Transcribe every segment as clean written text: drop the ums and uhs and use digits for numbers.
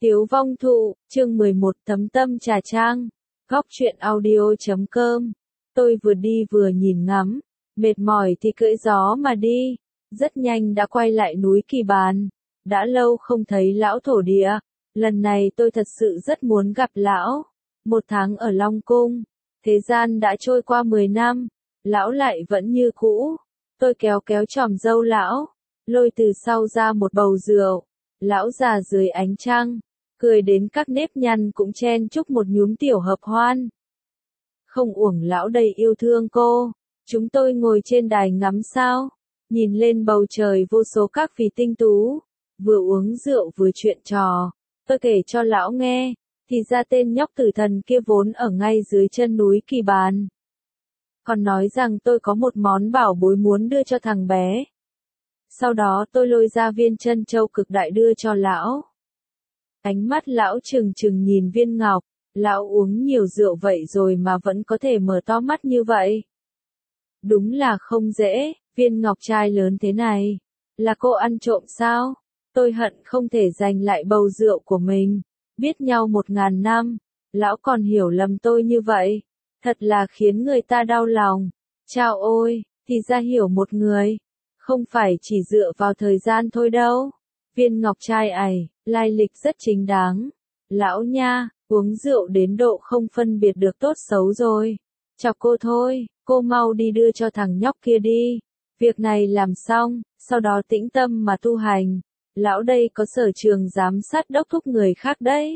Tiếu Vong Thụ, chương 11 Thấm Tâm Trà Trang, góc truyện audio.com. Tôi vừa đi vừa nhìn ngắm, mệt mỏi thì cưỡi gió mà đi, rất nhanh đã quay lại núi Kỳ Bàn. Đã lâu không thấy lão thổ địa, lần này tôi thật sự rất muốn gặp lão. 1 tháng ở Long Cung, thế gian đã trôi qua 10 năm, lão lại vẫn như cũ. Tôi kéo kéo chòm râu lão, lôi từ sau ra một bầu rượu. Lão già dưới ánh trăng, cười đến các nếp nhăn cũng chen chúc một nhúm tiểu hợp hoan. Không uổng lão đầy yêu thương cô. Chúng tôi ngồi trên đài ngắm sao, nhìn lên bầu trời vô số các vì tinh tú, vừa uống rượu vừa chuyện trò. Tôi kể cho lão nghe, thì ra tên nhóc tử thần kia vốn ở ngay dưới chân núi Kỳ Bàn. Còn nói rằng tôi có một món bảo bối muốn đưa cho thằng bé. Sau đó tôi lôi ra viên chân châu cực đại đưa cho lão. Ánh mắt lão trừng trừng nhìn viên ngọc, lão uống nhiều rượu vậy rồi mà vẫn có thể mở to mắt như vậy. Đúng là không dễ, viên ngọc trai lớn thế này, là cô ăn trộm sao? Tôi hận không thể giành lại bầu rượu của mình. Biết nhau 1000 năm, lão còn hiểu lầm tôi như vậy, thật là khiến người ta đau lòng. Chao ôi, thì ra hiểu một người, không phải chỉ dựa vào thời gian thôi đâu. Viên ngọc trai ải, lai lịch rất chính đáng. Lão nha, uống rượu đến độ không phân biệt được tốt xấu rồi. Chọc cô thôi, cô mau đi đưa cho thằng nhóc kia đi. Việc này làm xong, sau đó tĩnh tâm mà tu hành. Lão đây có sở trường giám sát đốc thúc người khác đấy.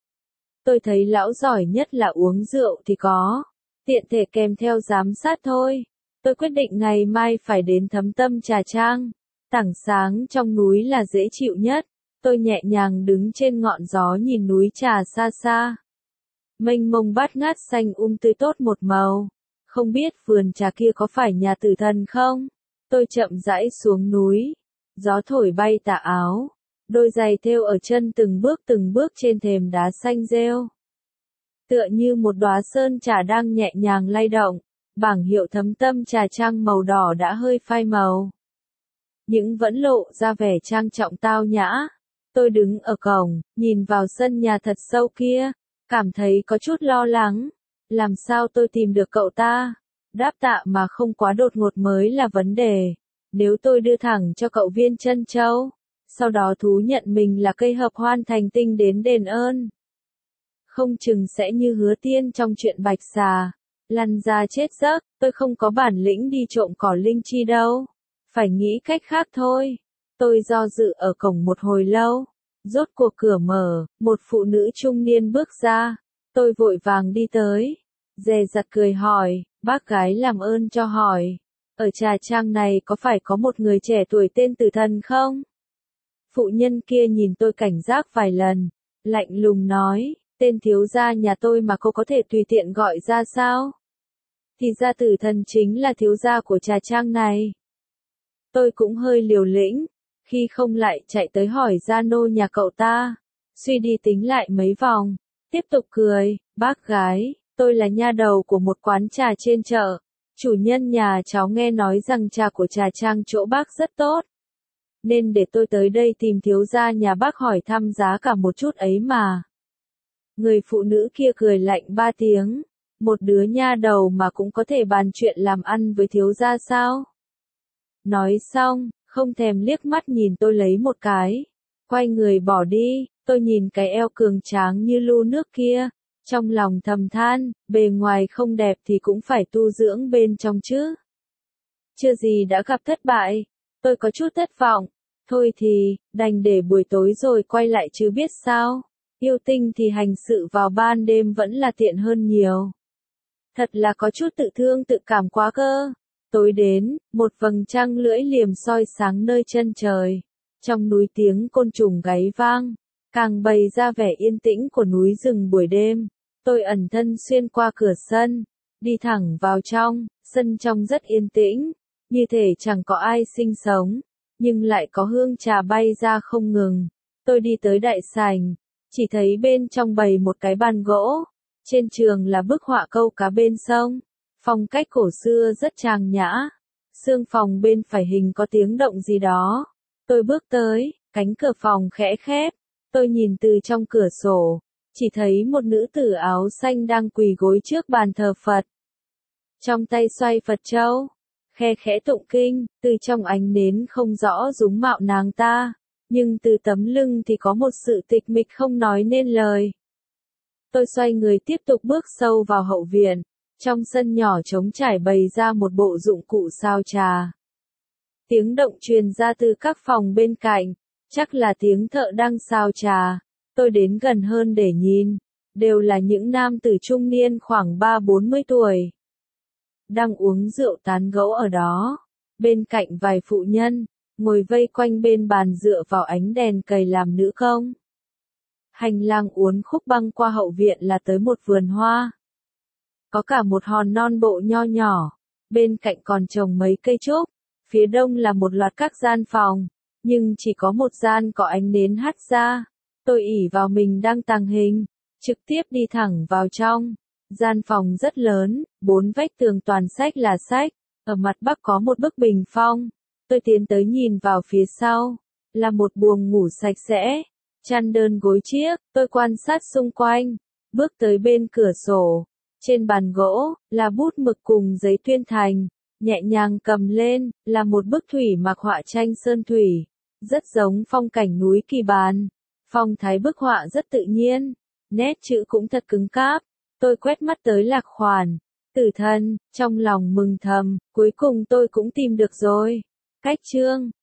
Tôi thấy lão giỏi nhất là uống rượu thì có, tiện thể kèm theo giám sát thôi. Tôi quyết định ngày mai phải đến Thấm Tâm Trà Trang. Tảng sáng trong núi là dễ chịu nhất. Tôi nhẹ nhàng đứng trên ngọn gió nhìn núi trà xa xa. Mênh mông bát ngát xanh tươi tốt một màu. Không biết vườn trà kia có phải nhà tử thần không? Tôi chậm rãi xuống núi. Gió thổi bay tà áo. Đôi giày thêu ở chân từng bước trên thềm đá xanh rêu. Tựa như một đóa sơn trà đang nhẹ nhàng lay động. Bảng hiệu Thấm Tâm Trà Trang màu đỏ đã hơi phai màu. Nhưng vẫn lộ ra vẻ trang trọng tao nhã. Tôi đứng ở cổng, nhìn vào sân nhà thật sâu kia, cảm thấy có chút lo lắng. Làm sao tôi tìm được cậu ta? Đáp tạ mà không quá đột ngột mới là vấn đề. Nếu tôi đưa thẳng cho cậu viên chân châu, sau đó thú nhận mình là cây hợp hoan thành tinh đến đền ơn, không chừng sẽ như Hứa Tiên trong chuyện Bạch Xà, lăn ra chết giấc. Tôi không có bản lĩnh đi trộm cỏ linh chi đâu, phải nghĩ cách khác thôi. Tôi do dự ở cổng một hồi lâu, rốt cuộc cửa mở, một phụ nữ trung niên bước ra. Tôi vội vàng đi tới, dè dặt cười hỏi, bác gái làm ơn cho hỏi, ở Trà Trang này có phải có một người trẻ tuổi tên Tử Thần không? Phụ nhân kia nhìn tôi cảnh giác vài lần, lạnh lùng nói, tên thiếu gia nhà tôi mà cô có thể tùy tiện gọi ra sao? Thì ra Tử Thần chính là thiếu gia của Trà Trang này. Tôi cũng hơi liều lĩnh, khi không lại chạy tới hỏi gia nô nhà cậu ta. Suy đi tính lại mấy vòng, tiếp tục cười, bác gái, tôi là nha đầu của một quán trà trên chợ. Chủ nhân nhà cháu nghe nói rằng trà của Trà Trang chỗ bác rất tốt, nên để tôi tới đây tìm thiếu gia nhà bác hỏi thăm giá cả một chút ấy mà. Người phụ nữ kia cười lạnh 3 tiếng, một đứa nha đầu mà cũng có thể bàn chuyện làm ăn với thiếu gia sao? Nói xong, không thèm liếc mắt nhìn tôi lấy một cái, quay người bỏ đi. Tôi nhìn cái eo cường tráng như lu nước kia, trong lòng thầm than, bề ngoài không đẹp thì cũng phải tu dưỡng bên trong chứ. Chưa gì đã gặp thất bại, tôi có chút thất vọng. Thôi thì, đành để buổi tối rồi quay lại chứ biết sao. Yêu tinh thì hành sự vào ban đêm vẫn là tiện hơn nhiều. Thật là có chút tự thương tự cảm quá cơ. Tối đến, một vầng trăng lưỡi liềm soi sáng nơi chân trời. Trong núi tiếng côn trùng gáy vang, càng bày ra vẻ yên tĩnh của núi rừng buổi đêm. Tôi ẩn thân xuyên qua cửa sân, đi thẳng vào trong. Sân trong rất yên tĩnh, như thể chẳng có ai sinh sống, nhưng lại có hương trà bay ra không ngừng. Tôi đi tới đại sảnh, chỉ thấy bên trong bày một cái bàn gỗ, trên trường là bức họa câu cá bên sông, phong cách cổ xưa rất trang nhã. Xương phòng bên phải hình có tiếng động gì đó. Tôi bước tới, cánh cửa phòng khẽ khép, Tôi nhìn từ trong cửa sổ, chỉ thấy một nữ tử áo xanh đang quỳ gối trước bàn thờ Phật. Trong tay xoay Phật châu, khe khẽ tụng kinh, từ trong ánh nến không rõ dung mạo nàng ta, nhưng từ tấm lưng thì có một sự tịch mịch không nói nên lời. Tôi xoay người tiếp tục bước sâu vào hậu viện, trong sân nhỏ trống trải bày ra một bộ dụng cụ sao trà. Tiếng động truyền ra từ các phòng bên cạnh, chắc là tiếng thợ đang sao trà. Tôi đến gần hơn để nhìn, đều là những nam tử trung niên khoảng 30-40 tuổi. Đang uống rượu tán gẫu ở đó, bên cạnh vài phụ nhân, ngồi vây quanh bên bàn dựa vào ánh đèn cầy làm nữ công. Hành lang uốn khúc băng qua hậu viện là tới một vườn hoa. Có cả một hòn non bộ nho nhỏ, bên cạnh còn trồng mấy cây trúc, phía đông là một loạt các gian phòng, nhưng chỉ có một gian có ánh nến hắt ra. Tôi ỷ vào mình đang tàng hình, trực tiếp đi thẳng vào trong. Gian phòng rất lớn, 4 vách tường toàn sách là sách, ở mặt bắc có một bức bình phong. Tôi tiến tới nhìn vào phía sau, là một buồng ngủ sạch sẽ, chăn đơn gối chiếc. Tôi quan sát xung quanh, bước tới bên cửa sổ, trên bàn gỗ, là bút mực cùng giấy tuyên thành, nhẹ nhàng cầm lên, là một bức thủy mặc họa tranh sơn thủy, rất giống phong cảnh núi Kỳ Bàn. Phong thái bức họa rất tự nhiên, nét chữ cũng thật cứng cáp. Tôi quét mắt tới lạc khoản, tử thân, trong lòng mừng thầm, cuối cùng tôi cũng tìm được rồi. Cách chương